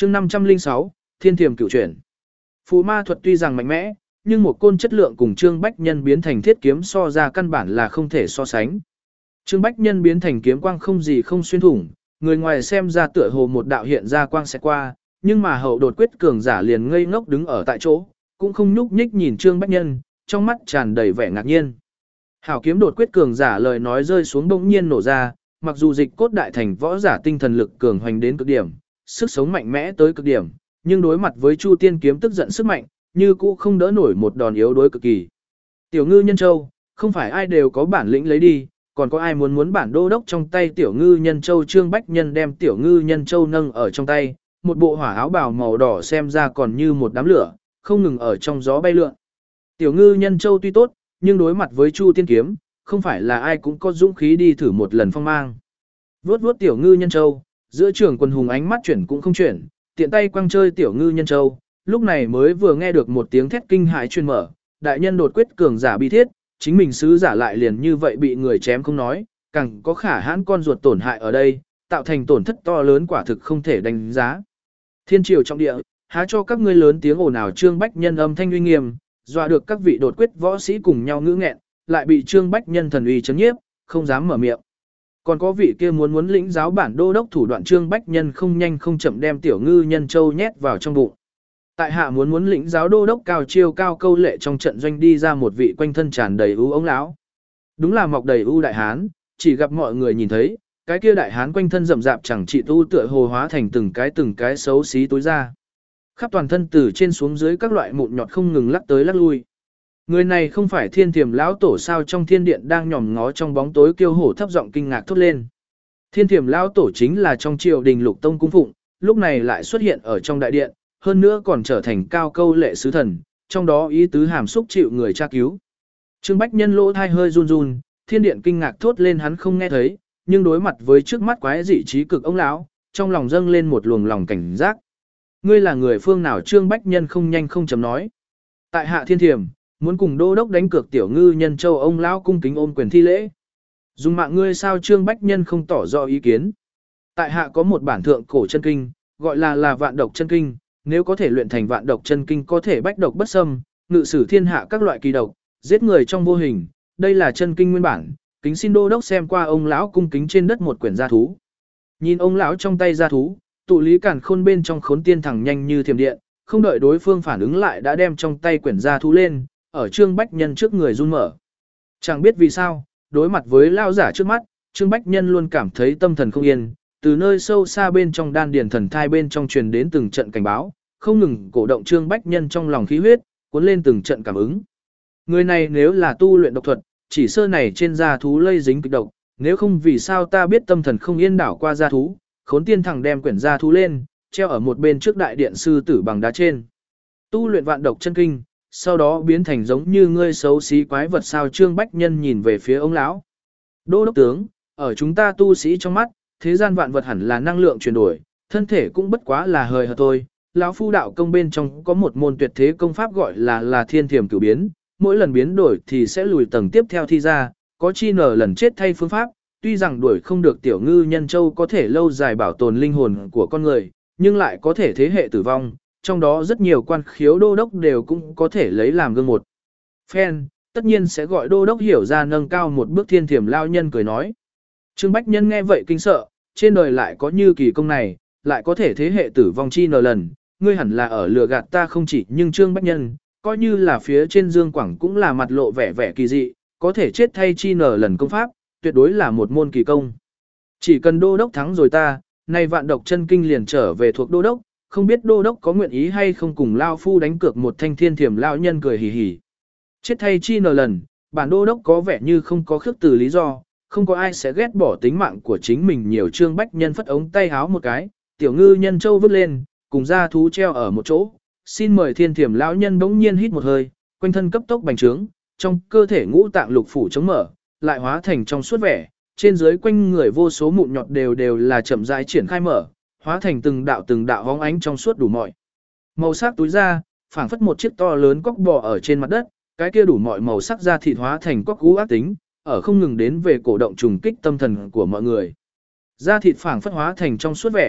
chương 506, Thiên Thiềm Cửu Chuyển. Phù ma thuật tuy rằng mạnh mẽ, nhưng một côn chất lượng cùng Trương Bách Nhân biến thành thiết kiếm so ra căn bản là không thể so sánh. Trương Bách Nhân biến thành kiếm quang không gì không xuyên thủng, người ngoài xem ra tựa hồ một đạo hiện ra quang sẽ qua, nhưng mà hậu đột quyết cường giả liền ngây ngốc đứng ở tại chỗ, cũng không nhúc nhích nhìn Trương Bách Nhân, trong mắt tràn đầy vẻ ngạc nhiên. Hảo kiếm đột quyết cường giả lời nói rơi xuống bỗng nhiên nổ ra, mặc dù dịch cốt đại thành võ giả tinh thần lực cường hoành đến cực điểm, sức sống mạnh mẽ tới cực điểm, nhưng đối mặt với Chu Tiên kiếm tức giận sức mạnh, như cũ không đỡ nổi một đòn yếu đối cực kỳ. Tiểu Ngư Nhân Châu, không phải ai đều có bản lĩnh lấy đi, còn có ai muốn bản đô đốc trong tay Tiểu Ngư Nhân Châu. Trương Bách Nhân đem Tiểu Ngư Nhân Châu nâng ở trong tay, một bộ hỏa áo bào màu đỏ xem ra còn như một đám lửa, không ngừng ở trong gió bay lượn. Tiểu Ngư Nhân Châu tuy tốt, nhưng đối mặt với Chu Tiên kiếm, không phải là ai cũng có dũng khí đi thử một lần phong mang. Vuốt vuốt Tiểu Ngư Nhân Châu, giữa trường quân hùng ánh mắt chuyển cũng không chuyển, tiện tay quăng chơi Tiểu Ngư Nhân Châu, lúc này mới vừa nghe được một tiếng thét kinh hãi truyền mở, đại nhân đột quyết cường giả bi thiết, chính mình sứ giả lại liền như vậy bị người chém không nói, càng có khả hãn con ruột tổn hại ở đây, tạo thành tổn thất to lớn quả thực không thể đánh giá. Thiên triều trong địa, há cho các ngươi lớn tiếng ồn ào. Trương Bách Nhân âm thanh uy nghiêm, dọa được các vị đột quyết võ sĩ cùng nhau ngữ nghẹn, lại bị Trương Bách Nhân thần uy chấn nhiếp, không dám mở miệng. Còn có vị kia muốn lĩnh giáo bản đô đốc thủ đoạn. Trương Bách Nhân không nhanh không chậm đem Tiểu Ngư Nhân Châu nhét vào trong bụng. Tại hạ muốn lĩnh giáo đô đốc cao chiêu cao câu lệ. Trong trận doanh đi ra một vị quanh thân tràn đầy ưu ống lão. Đúng là mọc đầy ưu đại hán, chỉ gặp mọi người nhìn thấy, cái kia đại hán quanh thân rậm rạp chẳng trị tu tựa hồ hóa thành từng cái xấu xí tối ra. Khắp toàn thân từ trên xuống dưới các loại mụn nhọt không ngừng lắc tới lắc lui. Người này không phải Thiên Thiềm lão tổ sao? Trong thiên điện đang nhòm ngó trong bóng tối kiêu hổ thấp giọng kinh ngạc thốt lên. Thiên Thiềm lão tổ chính là trong triều đình Lục Tông cung phụng, lúc này lại xuất hiện ở trong đại điện, hơn nữa còn trở thành cao câu lệ sứ thần, trong đó ý tứ hàm xúc chịu người tra cứu. Trương Bách Nhân lỗ thai hơi run run, thiên điện kinh ngạc thốt lên hắn không nghe thấy, nhưng đối mặt với trước mắt quái dị trí cực ông lão, trong lòng dâng lên một luồng lòng cảnh giác. Ngươi là người phương nào? Trương Bách Nhân không nhanh không chậm nói. Tại hạ Thiên Thiềm, muốn cùng đô đốc đánh cược Tiểu Ngư Nhân Châu. Ông lão cung kính ôm quyền thi lễ. Dùng mạng ngươi sao? Trương Bách Nhân không tỏ rõ ý kiến. Tại hạ có một bản thượng cổ chân kinh, gọi là Vạn Độc Chân Kinh, nếu có thể luyện thành Vạn Độc Chân Kinh có thể bách độc bất xâm, ngự sử thiên hạ các loại kỳ độc, giết người trong vô hình, đây là chân kinh nguyên bản, kính xin đô đốc xem qua. Ông lão cung kính trên đất một quyển gia thú. Nhìn ông lão trong tay gia thú, tụ lý càn khôn bên trong khốn tiên thẳng nhanh như thiểm điện, không đợi đối phương phản ứng lại đã đem trong tay quyển gia thú lên, ở Trương Bách Nhân trước người run mở. Chẳng biết vì sao, đối mặt với lao giả trước mắt, Trương Bách Nhân luôn cảm thấy tâm thần không yên, từ nơi sâu xa bên trong đan điền thần thai bên trong truyền đến từng trận cảnh báo, không ngừng cổ động Trương Bách Nhân trong lòng khí huyết, cuốn lên từng trận cảm ứng. Người này nếu là tu luyện độc thuật, chỉ sơ này trên gia thú lây dính kịch độc, nếu không vì sao ta biết tâm thần không yên đảo qua gia thú. Khốn tiên thẳng đem quyển gia thú lên, treo ở một bên trước đại điện sư tử bằng đá trên. Tu luyện Vạn Độc Chân Kinh, sau đó biến thành giống như ngươi xấu xí quái vật sao? Trương Bách Nhân nhìn về phía ông lão. Đô đốc tướng, ở chúng ta tu sĩ trong mắt, thế gian vạn vật hẳn là năng lượng chuyển đổi, thân thể cũng bất quá là hời hợt thôi. Lão phu đạo công bên trong có một môn tuyệt thế công pháp gọi là Thiên Thiềm Cửu Biến, mỗi lần biến đổi thì sẽ lùi tầng tiếp theo thi ra, có chi nở lần chết thay phương pháp. Tuy rằng đuổi không được Tiểu Ngư Nhân Châu có thể lâu dài bảo tồn linh hồn của con người, nhưng lại có thể thế hệ tử vong, trong đó rất nhiều quan khiếu đô đốc đều cũng có thể lấy làm gương một phen, tất nhiên sẽ gọi đô đốc hiểu ra nâng cao một bước. Thiên Thiềm lao nhân cười nói. Trương Bách Nhân nghe vậy kinh sợ, trên đời lại có như kỳ công này, lại có thể thế hệ tử vong chi nờ lần, ngươi hẳn là ở lừa gạt ta không chỉ. Nhưng Trương Bách Nhân, coi như là phía trên Dương Quảng cũng là mặt lộ vẻ kỳ dị, có thể chết thay chi nờ lần công pháp, tuyệt đối là một môn kỳ công. Chỉ cần đô đốc thắng rồi ta, nay Vạn Độc Chân Kinh liền trở về thuộc đô đốc, không biết đô đốc có nguyện ý hay không cùng lao phu đánh cược một thanh. Thiên Thiềm lao nhân cười hì hì. Chết thay chi nờ lần, bản đô đốc có vẻ như không có khước từ lý do, không có ai sẽ ghét bỏ tính mạng của chính mình nhiều. Trương Bách Nhân phất ống tay háo một cái, Tiểu Ngư Nhân Châu vứt lên, cùng gia thú treo ở một chỗ. Xin mời. Thiên Thiềm lão nhân bỗng nhiên hít một hơi, quanh thân cấp tốc bành trướng, trong cơ thể ngũ tạng lục phủ chống mở, lại hóa thành trong suốt vẻ, trên dưới quanh người vô số mụn nhọt đều là chậm rãi triển khai mở, hóa thành từng đạo hóng ánh trong suốt đủ mọi màu sắc túi ra, phảng phất một chiếc to lớn cóc bò ở trên mặt đất, cái kia đủ mọi màu sắc da thịt hóa thành cóc gú ác tính, ở không ngừng đến về cổ động trùng kích tâm thần của mọi người. Da thịt phảng phất hóa thành trong suốt vẻ,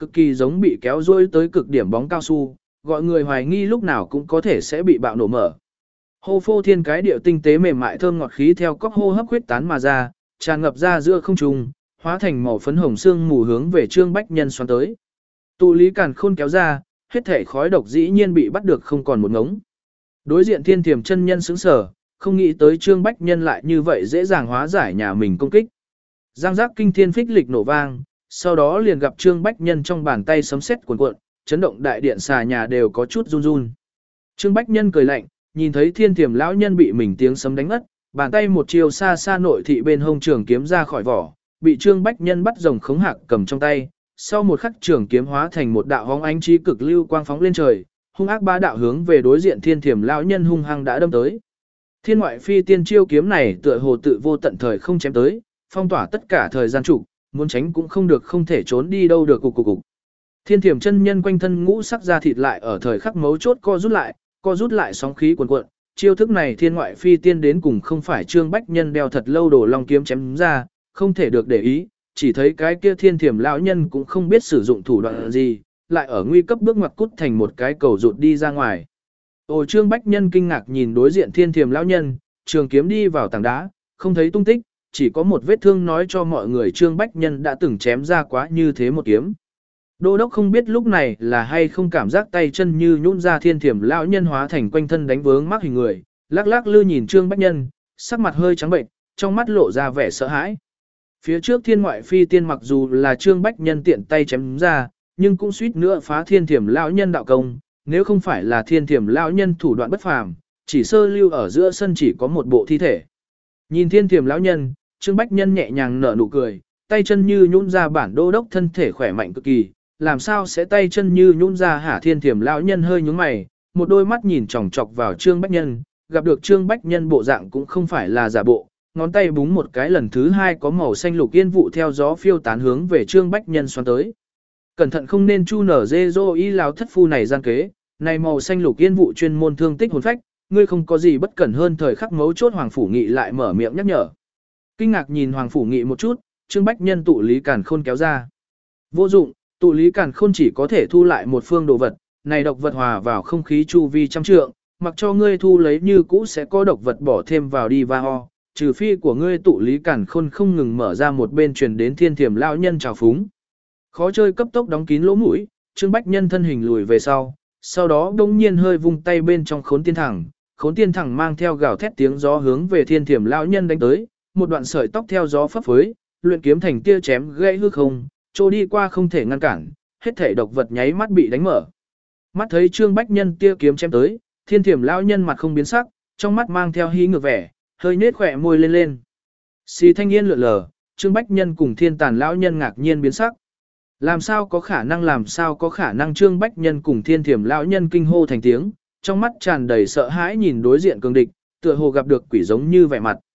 cực kỳ giống bị kéo duỗi tới cực điểm bóng cao su, gọi người hoài nghi lúc nào cũng có thể sẽ bị bạo nổ mở. Hô phô thiên cái điệu tinh tế mềm mại thơm ngọt khí theo cốc hô hấp huyết tán mà ra, tràn ngập ra giữa không trung, hóa thành màu phấn hồng xương mù hướng về Trương Bách Nhân xoắn tới. Tụ lý càn khôn kéo ra, hết thể khói độc dĩ nhiên bị bắt được không còn một ngống. Đối diện Thiên Thiểm chân nhân sững sờ, không nghĩ tới Trương Bách Nhân lại như vậy dễ dàng hóa giải nhà mình công kích. Giang giác kinh thiên phích lịch nổ vang, sau đó liền gặp Trương Bách Nhân trong bàn tay sấm sét cuồn cuộn, chấn động đại điện xà nhà đều có chút run run. Trương Bách Nhân cười lạnh, nhìn thấy Thiên Thiểm lão nhân bị mình tiếng sấm đánh ngất, bàn tay một chiều xa xa nội thị bên hông trường kiếm ra khỏi vỏ, bị Trương Bách Nhân bắt rồng khống hạc cầm trong tay, sau một khắc trường kiếm hóa thành một đạo hóng ánh chí cực lưu quang phóng lên trời, hung ác ba đạo hướng về đối diện Thiên Thiểm lão nhân hung hăng đã đâm tới. Thiên ngoại phi tiên chiêu kiếm này tựa hồ tự vô tận thời không chém tới, phong tỏa tất cả thời gian trụ, muốn tránh cũng không được, không thể trốn đi đâu được. Cục. Thiên Thiểm chân nhân quanh thân ngũ sắc da thịt lại ở thời khắc mấu chốt co rút lại sóng khí cuồn cuộn. Chiêu thức này thiên ngoại phi tiên đến cùng không phải Trương Bách Nhân đeo thật lâu đồ long kiếm chém ra, không thể được để ý, chỉ thấy cái kia Thiên Thiểm lão nhân cũng không biết sử dụng thủ đoạn gì, lại ở nguy cấp bước ngoặt cút thành một cái cầu rụt đi ra ngoài. Ồ, Trương Bách Nhân kinh ngạc nhìn đối diện Thiên Thiểm lão nhân, trường kiếm đi vào tảng đá, không thấy tung tích, chỉ có một vết thương nói cho mọi người Trương Bách Nhân đã từng chém ra quá như thế một kiếm. Đô đốc không biết lúc này là hay không cảm giác tay chân như nhũn ra, Thiên Thiểm lão nhân hóa thành quanh thân đánh vướng mắc hình người, lắc lắc lư nhìn Trương Bách Nhân, sắc mặt hơi trắng bệnh, trong mắt lộ ra vẻ sợ hãi. Phía trước thiên ngoại phi tiên mặc dù là Trương Bách Nhân tiện tay chém ra, nhưng cũng suýt nữa phá Thiên Thiểm lão nhân đạo công, nếu không phải là Thiên Thiểm lão nhân thủ đoạn bất phàm, chỉ sơ lưu ở giữa sân chỉ có một bộ thi thể. Nhìn Thiên Thiểm lão nhân, Trương Bách Nhân nhẹ nhàng nở nụ cười, tay chân như nhũn ra, bản đô đốc thân thể khỏe mạnh cực kỳ, làm sao sẽ tay chân như nhũn ra hả? Thiên Thiểm lão nhân hơi nhướng mày, một đôi mắt nhìn chòng chọc vào Trương Bách Nhân, gặp được Trương Bách Nhân bộ dạng cũng không phải là giả bộ, ngón tay búng một cái, lần thứ hai có màu xanh lục yên vụ theo gió phiêu tán hướng về Trương Bách Nhân xoắn tới. Cẩn thận không nên chu nở dê dô y lão thất phu này gian kế, này màu xanh lục yên vụ chuyên môn thương tích hồn phách, ngươi không có gì bất cẩn hơn. Thời khắc mấu chốt Hoàng Phủ Nghị lại mở miệng nhắc nhở. Kinh ngạc nhìn Hoàng Phủ Nghị một chút, Trương Bách Nhân tụ lý càn khôn kéo ra. Vô dụng, tụ lý càn khôn chỉ có thể thu lại một phương đồ vật, này độc vật hòa vào không khí chu vi trăm trượng, mặc cho ngươi thu lấy như cũ sẽ có độc vật bỏ thêm vào đi va ho, trừ phi của ngươi tụ lý càn khôn không ngừng mở ra một bên truyền đến Thiên Thiểm lão nhân trào phúng. Khó chơi cấp tốc đóng kín lỗ mũi, Trương Bách Nhân thân hình lùi về sau đó đông nhiên hơi vung tay bên trong khốn tiên thẳng mang theo gào thét tiếng gió hướng về Thiên Thiểm lão nhân đánh tới, một đoạn sợi tóc theo gió phấp phới, luyện kiếm thành tia chém gãy hư không, trôi đi qua không thể ngăn cản, hết thể độc vật nháy mắt bị đánh mở. Mắt thấy Trương Bách Nhân tia kiếm chém tới, Thiên Thiểm lão nhân mặt không biến sắc, trong mắt mang theo hí ngược vẻ, hơi nết khỏe môi lên. Xì thanh yên lượn lờ, Trương Bách Nhân cùng Thiên Tàn lão nhân ngạc nhiên biến sắc. Làm sao có khả năng Trương Bách Nhân cùng Thiên Thiểm lão nhân kinh hô thành tiếng, trong mắt tràn đầy sợ hãi nhìn đối diện cường địch, tựa hồ gặp được quỷ giống như vẻ mặt.